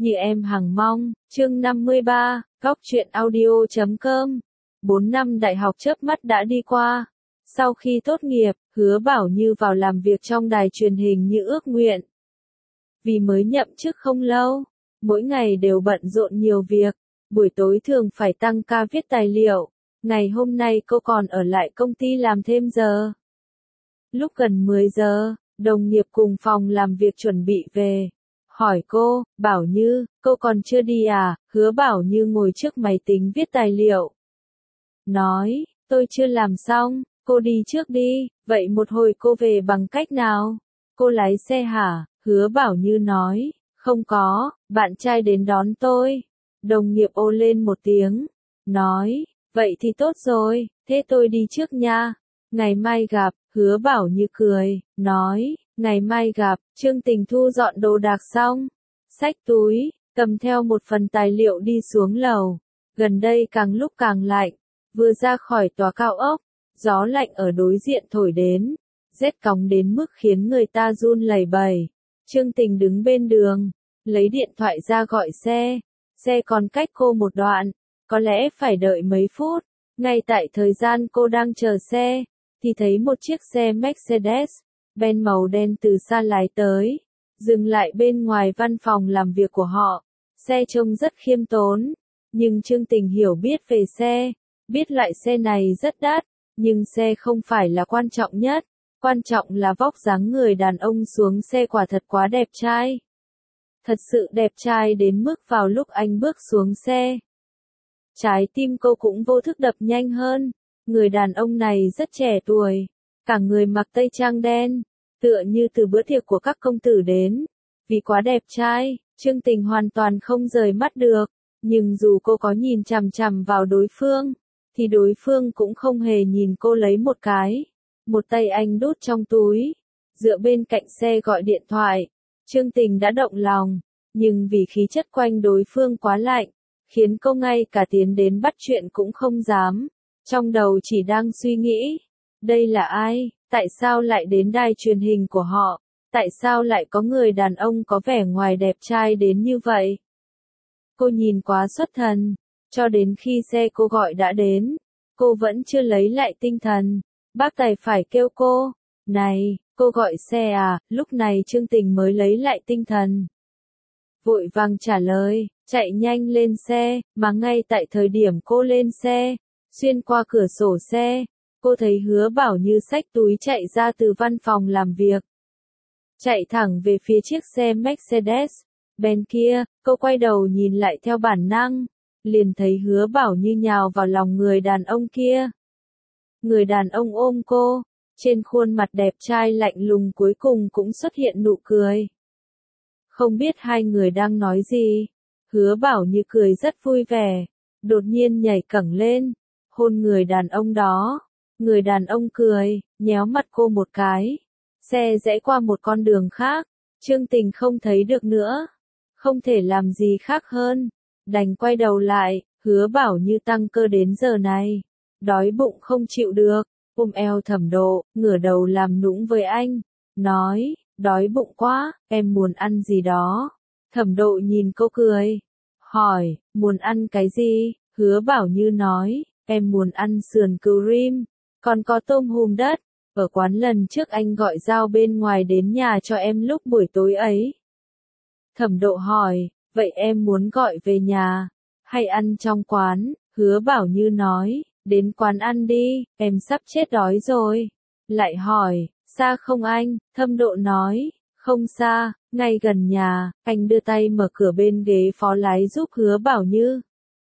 Như em hằng mong, chương 53, Góc truyện audio.com. 4 năm đại học chớp mắt đã đi qua. Sau khi tốt nghiệp, Hứa Bảo Như vào làm việc trong đài truyền hình như ước nguyện. Vì mới nhậm chức không lâu, mỗi ngày đều bận rộn nhiều việc, buổi tối thường phải tăng ca viết tài liệu. Ngày hôm nay cô còn ở lại công ty làm thêm giờ. Lúc gần 10 giờ, đồng nghiệp cùng phòng làm việc chuẩn bị về. Hỏi cô, Bảo Như, cô còn chưa đi à? Hứa Bảo Như ngồi trước máy tính viết tài liệu. Nói, tôi chưa làm xong, cô đi trước đi, vậy một hồi cô về bằng cách nào? Cô lái xe hả? Hứa Bảo Như nói, không có, bạn trai đến đón tôi. Đồng nghiệp ồ lên một tiếng, nói, vậy thì tốt rồi, thế tôi đi trước nha. Ngày mai gặp, Hứa Bảo Như cười, nói, ngày mai gặp. Trương Tình thu dọn đồ đạc xong, xách túi, cầm theo một phần tài liệu đi xuống lầu. Gần đây càng lúc càng lạnh, vừa ra khỏi tòa cao ốc, gió lạnh ở đối diện thổi đến, rét cóng đến mức khiến người ta run lẩy bẩy. Trương Tình đứng bên đường, lấy điện thoại ra gọi xe. Xe còn cách cô một đoạn, có lẽ phải đợi mấy phút. Ngay tại thời gian cô đang chờ xe, thì thấy một chiếc xe Mercedes-Benz màu đen từ xa lái tới, dừng lại bên ngoài văn phòng làm việc của họ. Xe trông rất khiêm tốn, nhưng Trương Tình hiểu biết về xe, biết loại xe này rất đắt, nhưng xe không phải là quan trọng nhất, quan trọng là vóc dáng người đàn ông xuống xe quả thật quá đẹp trai. Thật sự đẹp trai đến mức vào lúc anh bước xuống xe, trái tim cô cũng vô thức đập nhanh hơn. Người đàn ông này rất trẻ tuổi, cả người mặc tây trang đen, tựa như từ bữa tiệc của các công tử đến. Vì quá đẹp trai, Trương Tình hoàn toàn không rời mắt được, nhưng dù cô có nhìn chằm chằm vào đối phương, thì đối phương cũng không hề nhìn cô lấy một cái. Một tay anh đút trong túi, dựa bên cạnh xe gọi điện thoại. Trương Tình đã động lòng, nhưng vì khí chất quanh đối phương quá lạnh, khiến cô ngay cả tiến đến bắt chuyện cũng không dám. Trong đầu chỉ đang suy nghĩ, đây là ai, tại sao lại đến đài truyền hình của họ, tại sao lại có người đàn ông có vẻ ngoài đẹp trai đến như vậy. Cô nhìn quá xuất thần, cho đến khi xe cô gọi đã đến, cô vẫn chưa lấy lại tinh thần. Bác tài phải kêu cô, này, cô gọi xe à? Lúc này Trương Tình mới lấy lại tinh thần, vội vàng trả lời, chạy nhanh lên xe. Mà ngay tại thời điểm cô lên xe, xuyên qua cửa sổ xe, cô thấy Hứa Bảo Như xách túi chạy ra từ văn phòng làm việc, chạy thẳng về phía chiếc xe Mercedes-Benz kia. Cô quay đầu nhìn lại theo bản năng, liền thấy Hứa Bảo Như nhào vào lòng người đàn ông kia. Người đàn ông ôm cô, trên khuôn mặt đẹp trai lạnh lùng cuối cùng cũng xuất hiện nụ cười. Không biết hai người đang nói gì, Hứa Bảo Như cười rất vui vẻ, đột nhiên nhảy cẫng lên, hôn người đàn ông đó. Người đàn ông cười, nhéo mặt cô một cái. Xe rẽ qua một con đường khác, Trương Tình không thấy được nữa, không thể làm gì khác hơn, đành quay đầu lại. Hứa Bảo Như tăng cơ đến giờ này, đói bụng không chịu được, ôm eo Thẩm Độ, ngửa đầu làm nũng với anh, nói, đói bụng quá, em muốn ăn gì đó. Thẩm Độ nhìn cô cười, hỏi, muốn ăn cái gì? Hứa Bảo Như nói, em muốn ăn sườn cừu rim, còn có tôm hùm đất, ở quán lần trước anh gọi Giao bên ngoài đến nhà cho em lúc buổi tối ấy. Thẩm Độ hỏi, vậy em muốn gọi về nhà, hay ăn trong quán? Hứa Bảo Như nói, đến quán ăn đi, em sắp chết đói rồi. Lại hỏi, xa không anh? Thẩm Độ nói, không xa, ngay gần nhà. Anh đưa tay mở cửa bên ghế phó lái giúp Hứa Bảo Như,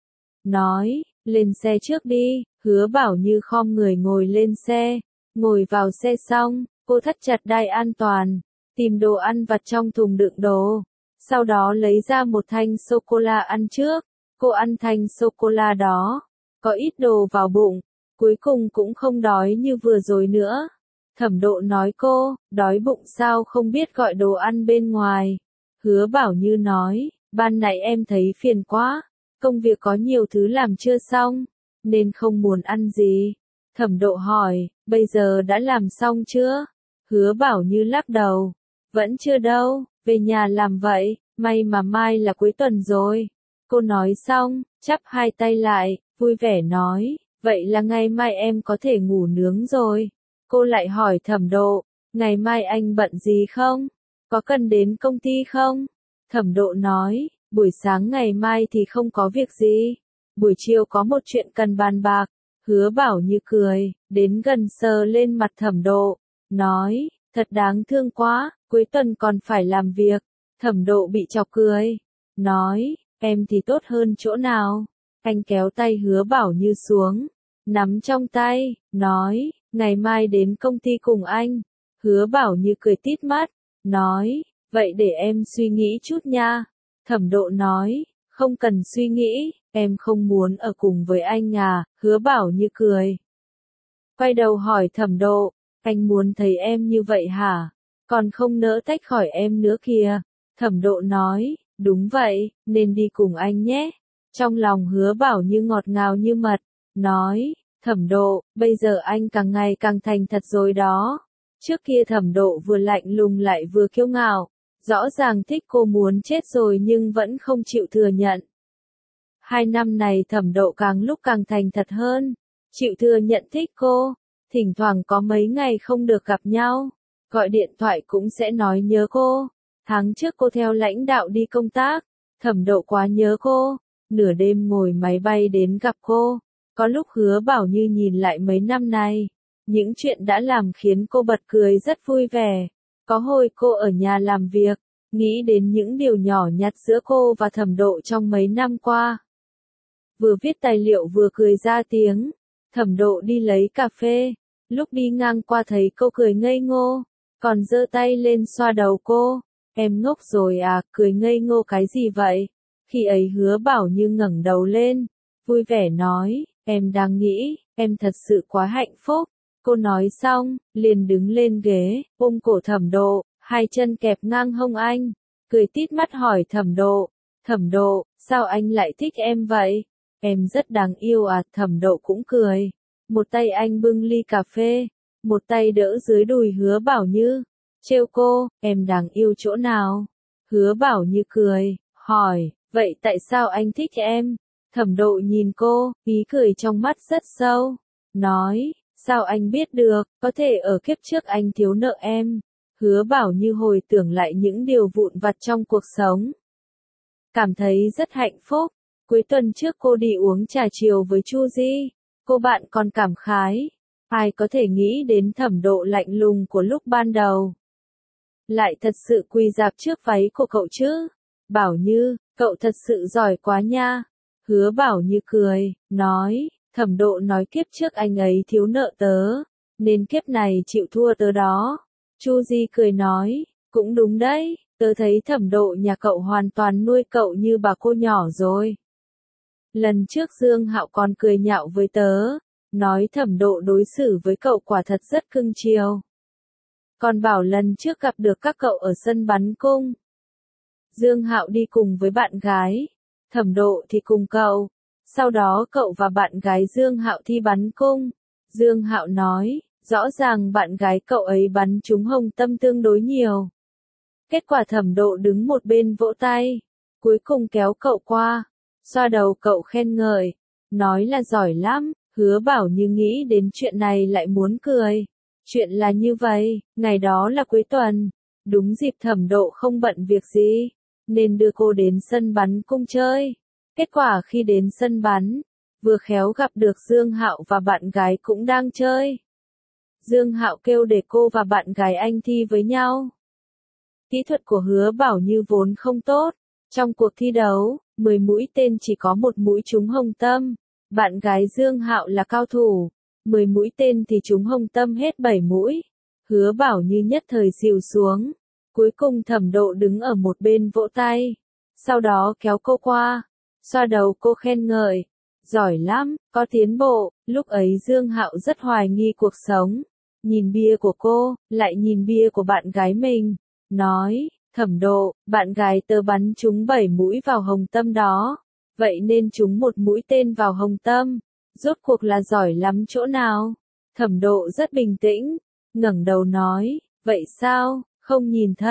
nói, lên xe trước đi. Hứa Bảo Như khom người ngồi lên xe. Ngồi vào xe xong, cô thắt chặt đai an toàn, tìm đồ ăn vặt trong thùng đựng đồ, sau đó lấy ra một thanh sô-cô-la ăn trước. Cô ăn thanh sô-cô-la đó, có ít đồ vào bụng, cuối cùng cũng không đói như vừa rồi nữa. Thẩm Độ nói cô, đói bụng sao không biết gọi đồ ăn bên ngoài. Hứa Bảo Như nói, ban nãy em thấy phiền quá, công việc có nhiều thứ làm chưa xong, nên không muốn ăn gì. Thẩm Độ hỏi, bây giờ đã làm xong chưa? Hứa Bảo Như lắc đầu, vẫn chưa đâu, về nhà làm vậy. may mà mai là cuối tuần rồi. Cô nói xong, chắp hai tay lại, vui vẻ nói, vậy là ngày mai em có thể ngủ nướng rồi. Cô lại hỏi Thẩm Độ, ngày mai anh bận gì không? Có cần đến công ty không? Thẩm Độ nói, buổi sáng ngày mai thì không có việc gì. Buổi chiều có một chuyện cần bàn bạc. Hứa Bảo Như cười, đến gần sờ lên mặt Thẩm Độ, nói, thật đáng thương quá, cuối tuần còn phải làm việc. Thẩm Độ bị chọc cười, nói, em thì tốt hơn chỗ nào? Anh kéo tay Hứa Bảo Như xuống, nắm trong tay, nói, ngày mai đến công ty cùng anh. Hứa Bảo Như cười tít mắt, nói, vậy để em suy nghĩ chút nha. Thẩm Độ nói, không cần suy nghĩ, em không muốn ở cùng với anh à? Hứa Bảo Như cười. Quay đầu hỏi Thẩm Độ, anh muốn thấy em như vậy hả? Còn không nỡ tách khỏi em nữa kìa. Thẩm Độ nói, đúng vậy, nên đi cùng anh nhé. Trong lòng Hứa Bảo Như ngọt ngào như mật, nói, Thẩm Độ, bây giờ anh càng ngày càng thành thật rồi đó. Trước kia Thẩm Độ vừa lạnh lùng lại vừa kiêu ngạo, rõ ràng thích cô muốn chết rồi nhưng vẫn không chịu thừa nhận. 2 năm này Thẩm Độ càng lúc càng thành thật hơn, chịu thừa nhận thích cô, thỉnh thoảng có mấy ngày không được gặp nhau, gọi điện thoại cũng sẽ nói nhớ cô. Tháng trước cô theo lãnh đạo đi công tác, Thẩm Độ quá nhớ cô, nửa đêm ngồi máy bay đến gặp cô. Có lúc Hứa Bảo Như nhìn lại mấy năm này, những chuyện đã làm khiến cô bật cười rất vui vẻ. Có hồi cô ở nhà làm việc, nghĩ đến những điều nhỏ nhặt giữa cô và Thẩm Độ trong mấy năm qua. Vừa viết tài liệu vừa cười ra tiếng. Thẩm Độ đi lấy cà phê, lúc đi ngang qua thấy cô cười ngây ngô, còn giơ tay lên xoa đầu cô. Em ngốc rồi à, cười ngây ngô cái gì vậy? Khi ấy Hứa Bảo Như ngẩng đầu lên, vui vẻ nói, em đang nghĩ, em thật sự quá hạnh phúc. Cô nói xong, liền đứng lên ghế, ôm cổ Thẩm Độ, hai chân kẹp ngang hông anh, cười tít mắt hỏi Thẩm Độ, Thẩm Độ, sao anh lại thích em vậy? Em rất đáng yêu à? Thẩm Độ cũng cười. Một tay anh bưng ly cà phê, một tay đỡ dưới đùi Hứa Bảo Như, trêu cô, em đáng yêu chỗ nào? Hứa Bảo Như cười, hỏi, vậy tại sao anh thích em? Thẩm Độ nhìn cô, ý cười trong mắt rất sâu, nói, sao anh biết được, có thể ở kiếp trước anh thiếu nợ em. Hứa Bảo Như hồi tưởng lại những điều vụn vặt trong cuộc sống, cảm thấy rất hạnh phúc. Cuối tuần trước cô đi uống trà chiều với Chu Di, cô bạn còn cảm khái, ai có thể nghĩ đến Thẩm Độ lạnh lùng của lúc ban đầu, lại thật sự quỳ rạp trước váy của cậu chứ. Bảo Như, cậu thật sự giỏi quá nha. Hứa Bảo Như cười, nói, Thẩm Độ nói kiếp trước anh ấy thiếu nợ tớ, nên kiếp này chịu thua tớ đó. Chu Di cười nói, cũng đúng đấy, tớ thấy Thẩm Độ nhà cậu hoàn toàn nuôi cậu như bà cô nhỏ rồi. Lần trước Dương Hạo còn cười nhạo với tớ, nói Thẩm Độ đối xử với cậu quả thật rất cưng chiều. Còn bảo lần trước gặp được các cậu ở sân bắn cung, Dương Hạo đi cùng với bạn gái, Thẩm Độ thì cùng cậu. Sau đó cậu và bạn gái Dương Hạo thi bắn cung. Dương Hạo nói, rõ ràng bạn gái cậu ấy bắn trúng hồng tâm tương đối nhiều. Kết quả Thẩm Độ đứng một bên vỗ tay, cuối cùng kéo cậu qua, xoa đầu cậu khen ngợi, nói là giỏi lắm. Hứa Bảo Như nghĩ đến chuyện này lại muốn cười. Chuyện là như vậy, ngày đó là cuối tuần, đúng dịp Thẩm Độ không bận việc gì, nên đưa cô đến sân bắn cung chơi. Kết quả khi đến sân bắn, vừa khéo gặp được Dương Hạo và bạn gái cũng đang chơi. Dương Hạo kêu để cô và bạn gái anh thi với nhau. Kỹ thuật của Hứa Bảo Như vốn không tốt. Trong cuộc thi đấu, 10 mũi tên chỉ có một mũi trúng hồng tâm. Bạn gái Dương Hạo là cao thủ, 10 mũi tên thì trúng hồng tâm hết 7 mũi. Hứa Bảo Như nhất thời xỉu xuống. Cuối cùng Thẩm Độ đứng ở một bên vỗ tay. Sau đó kéo cô qua, xoa đầu cô khen ngợi. Giỏi lắm, có tiến bộ. Lúc ấy Dương Hạo rất hoài nghi cuộc sống. Nhìn bia của cô, lại nhìn bia của bạn gái mình. Nói, Thẩm Độ, bạn gái tớ bắn trúng 7 mũi vào hồng tâm đó. Vậy nên trúng một mũi tên vào hồng tâm. Rốt cuộc là giỏi lắm chỗ nào? Thẩm Độ rất bình tĩnh, ngẩng đầu nói, vậy sao, không nhìn thấy?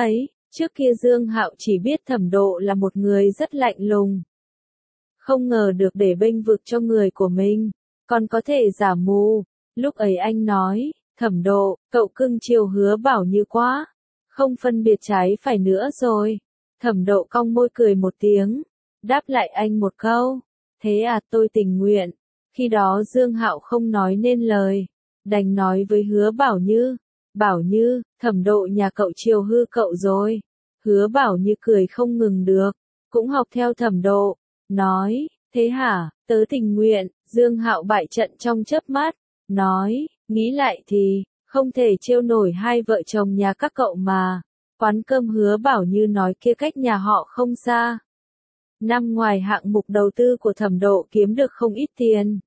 Trước kia Dương Hạo chỉ biết Thẩm Độ là một người rất lạnh lùng. Không ngờ được để bênh vực cho người của mình, còn có thể giả mù. Lúc ấy anh nói, Thẩm Độ, cậu cưng chiều Hứa Bảo Như quá, không phân biệt trái phải nữa rồi. Thẩm Độ cong môi cười một tiếng, đáp lại anh một câu, thế à, tôi tình nguyện. Khi đó Dương Hạo không nói nên lời, đành nói với Hứa Bảo Như, Thẩm Độ nhà cậu chiều hư cậu rồi. Hứa Bảo Như cười không ngừng được, cũng học theo Thẩm Độ, nói, thế hả, tớ tình nguyện. Dương Hạo bại trận trong chớp mắt, nói, nghĩ lại thì, không thể trêu nổi hai vợ chồng nhà các cậu mà. Quán cơm Hứa Bảo Như nói kia cách nhà họ không xa. Năm ngoài hạng mục đầu tư của Thẩm Độ kiếm được không ít tiền.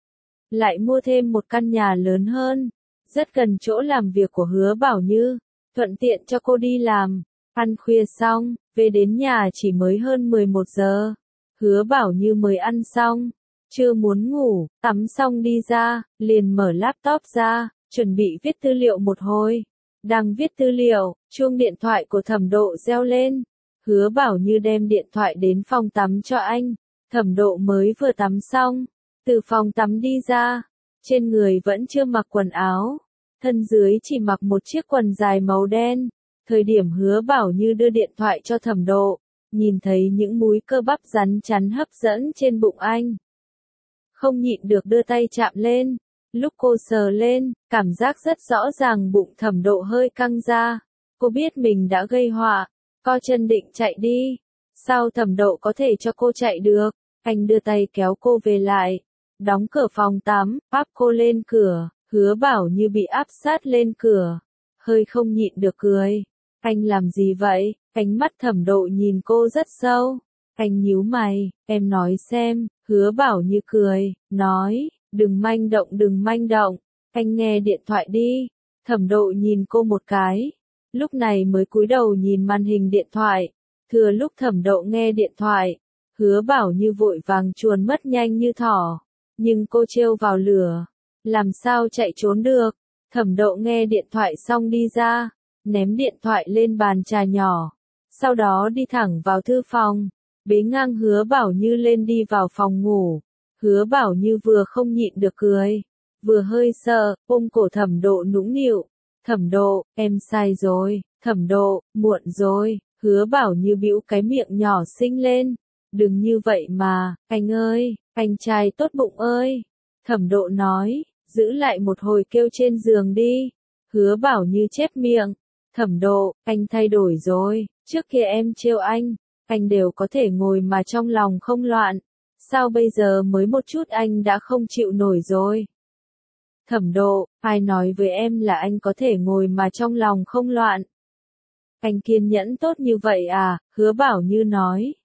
Lại mua thêm một căn nhà lớn hơn, rất gần chỗ làm việc của Hứa Bảo Như, thuận tiện cho cô đi làm. Ăn khuya xong, về đến nhà chỉ mới hơn 11 giờ. Hứa Bảo Như mới ăn xong, chưa muốn ngủ, tắm xong đi ra, liền mở laptop ra, chuẩn bị viết tư liệu một hồi. Đang viết tư liệu, chuông điện thoại của Thẩm Độ reo lên. Hứa Bảo Như đem điện thoại đến phòng tắm cho anh. Thẩm Độ mới vừa tắm xong, từ phòng tắm đi ra, trên người vẫn chưa mặc quần áo, thân dưới chỉ mặc một chiếc quần dài màu đen. Thời điểm Hứa Bảo Như đưa điện thoại cho Thẩm Độ, nhìn thấy những múi cơ bắp rắn chắn hấp dẫn trên bụng anh. Không nhịn được đưa tay chạm lên, lúc cô sờ lên, cảm giác rất rõ ràng bụng Thẩm Độ hơi căng ra. Cô biết mình đã gây họa, co chân định chạy đi. Sao Thẩm Độ có thể cho cô chạy được? Anh đưa tay kéo cô về lại, đóng cửa phòng tắm, áp cô lên cửa. Hứa Bảo Như bị áp sát lên cửa, hơi không nhịn được cười. Anh làm gì vậy? Ánh mắt Thẩm Độ nhìn cô rất sâu. Anh nhíu mày, em nói xem. Hứa Bảo Như cười, nói, đừng manh động, anh nghe điện thoại đi. Thẩm Độ nhìn cô một cái, lúc này mới cúi đầu nhìn màn hình điện thoại. Thừa lúc Thẩm Độ nghe điện thoại, Hứa Bảo Như vội vàng chuồn mất nhanh như thỏ, nhưng cô trêu vào lửa, làm sao chạy trốn được. Thẩm Độ nghe điện thoại xong đi ra, ném điện thoại lên bàn trà nhỏ, sau đó đi thẳng vào thư phòng, bế ngang Hứa Bảo Như lên đi vào phòng ngủ. Hứa Bảo Như vừa không nhịn được cười, vừa hơi sợ, ôm cổ Thẩm Độ nũng nịu. Thẩm Độ, em sai rồi. Thẩm Độ, muộn rồi. Hứa Bảo Như bĩu cái miệng nhỏ xinh lên. Đừng như vậy mà, anh ơi, anh trai tốt bụng ơi. Thẩm Độ nói, giữ lại một hồi kêu trên giường đi. Hứa Bảo Như chép miệng. Thẩm Độ, anh thay đổi rồi, trước kia em trêu anh đều có thể ngồi mà trong lòng không loạn. Sao bây giờ mới một chút anh đã không chịu nổi rồi? Thẩm Độ, ai nói với em là anh có thể ngồi mà trong lòng không loạn? Anh kiên nhẫn tốt như vậy à? Hứa Bảo Như nói.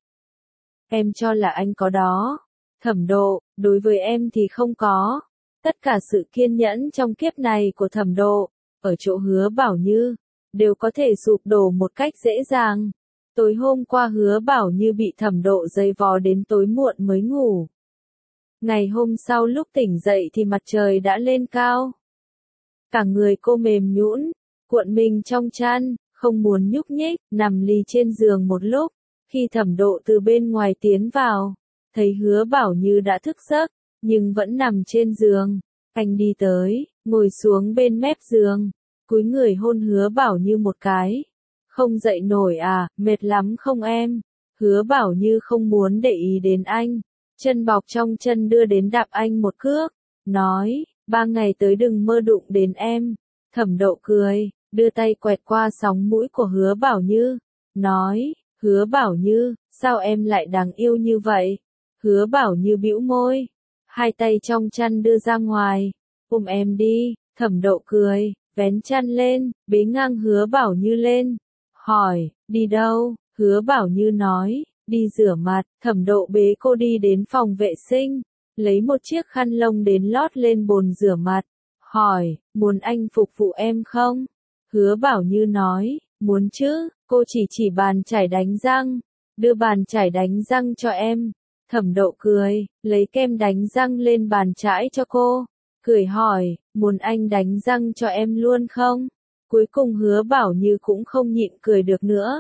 Em cho là anh có đó. Thẩm Độ, đối với em thì không có. Tất cả sự kiên nhẫn trong kiếp này của Thẩm Độ, ở chỗ Hứa Bảo Như, đều có thể sụp đổ một cách dễ dàng. Tối hôm qua Hứa Bảo Như bị Thẩm Độ giày vò đến tối muộn mới ngủ. Ngày hôm sau lúc tỉnh dậy thì mặt trời đã lên cao. Cả người cô mềm nhũn, cuộn mình trong chăn, không muốn nhúc nhích, nằm lì trên giường một lúc. Khi Thẩm Độ từ bên ngoài tiến vào, thấy Hứa Bảo Như đã thức giấc, nhưng vẫn nằm trên giường. Anh đi tới, ngồi xuống bên mép giường, cúi người hôn Hứa Bảo Như một cái. Không dậy nổi à, mệt lắm không em? Hứa Bảo Như không muốn để ý đến anh, chân bọc trong chân đưa đến đạp anh một cước, nói, 3 ngày tới đừng mơ đụng đến em. Thẩm Độ cười, đưa tay quẹt qua sóng mũi của Hứa Bảo Như, nói, Hứa Bảo Như, sao em lại đáng yêu như vậy? Hứa Bảo Như bĩu môi, hai tay trong chăn đưa ra ngoài, ôm em đi. Thẩm Độ cười, vén chăn lên, bế ngang Hứa Bảo Như lên, hỏi, đi đâu? Hứa Bảo Như nói, đi rửa mặt. Thẩm Độ bế cô đi đến phòng vệ sinh, lấy một chiếc khăn lông đến lót lên bồn rửa mặt, hỏi, muốn anh phục vụ em không? Hứa Bảo Như nói, muốn chứ. Cô chỉ bàn chải đánh răng, đưa bàn chải đánh răng cho em. Thẩm Độ cười, lấy kem đánh răng lên bàn chải cho cô, cười hỏi, muốn anh đánh răng cho em luôn không? Cuối cùng Hứa Bảo Như cũng không nhịn cười được nữa.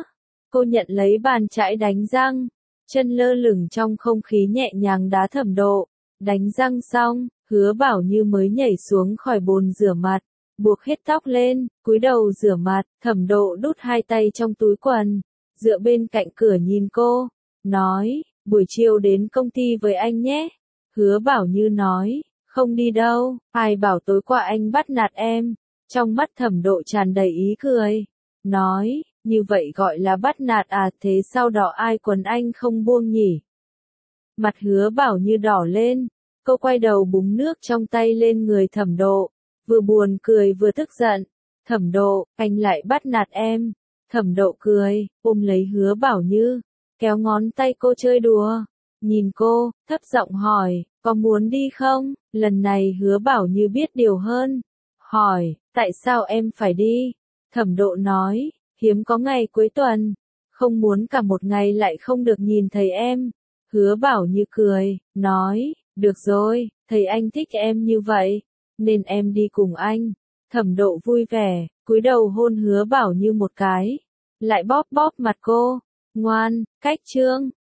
Cô nhận lấy bàn chải đánh răng, chân lơ lửng trong không khí nhẹ nhàng đá Thẩm Độ. Đánh răng xong, Hứa Bảo Như mới nhảy xuống khỏi bồn rửa mặt, buộc hết tóc lên, cúi đầu rửa mặt. Thẩm Độ đút hai tay trong túi quần, dựa bên cạnh cửa nhìn cô, nói, buổi chiều đến công ty với anh nhé. Hứa Bảo Như nói, không đi đâu, ai bảo tối qua anh bắt nạt em. Trong mắt Thẩm Độ tràn đầy ý cười, nói, như vậy gọi là bắt nạt à, thế sau đó ai quấn anh không buông nhỉ? Mặt Hứa Bảo Như đỏ lên, cô quay đầu búng nước trong tay lên người Thẩm Độ, vừa buồn cười vừa tức giận. Thẩm Độ, anh lại bắt nạt em. Thẩm Độ cười, ôm lấy Hứa Bảo Như, kéo ngón tay cô chơi đùa. Nhìn cô, thấp giọng hỏi, có muốn đi không? Lần này Hứa Bảo Như biết điều hơn. Hỏi, tại sao em phải đi? Thẩm Độ nói, hiếm có ngày cuối tuần, không muốn cả một ngày lại không được nhìn thấy em. Hứa Bảo Như cười, nói, được rồi, thấy anh thích em như vậy, nên em đi cùng anh. Thẩm Độ vui vẻ, cúi đầu hôn Hứa Bảo Như một cái, lại bóp bóp mặt cô, ngoan, cách chương.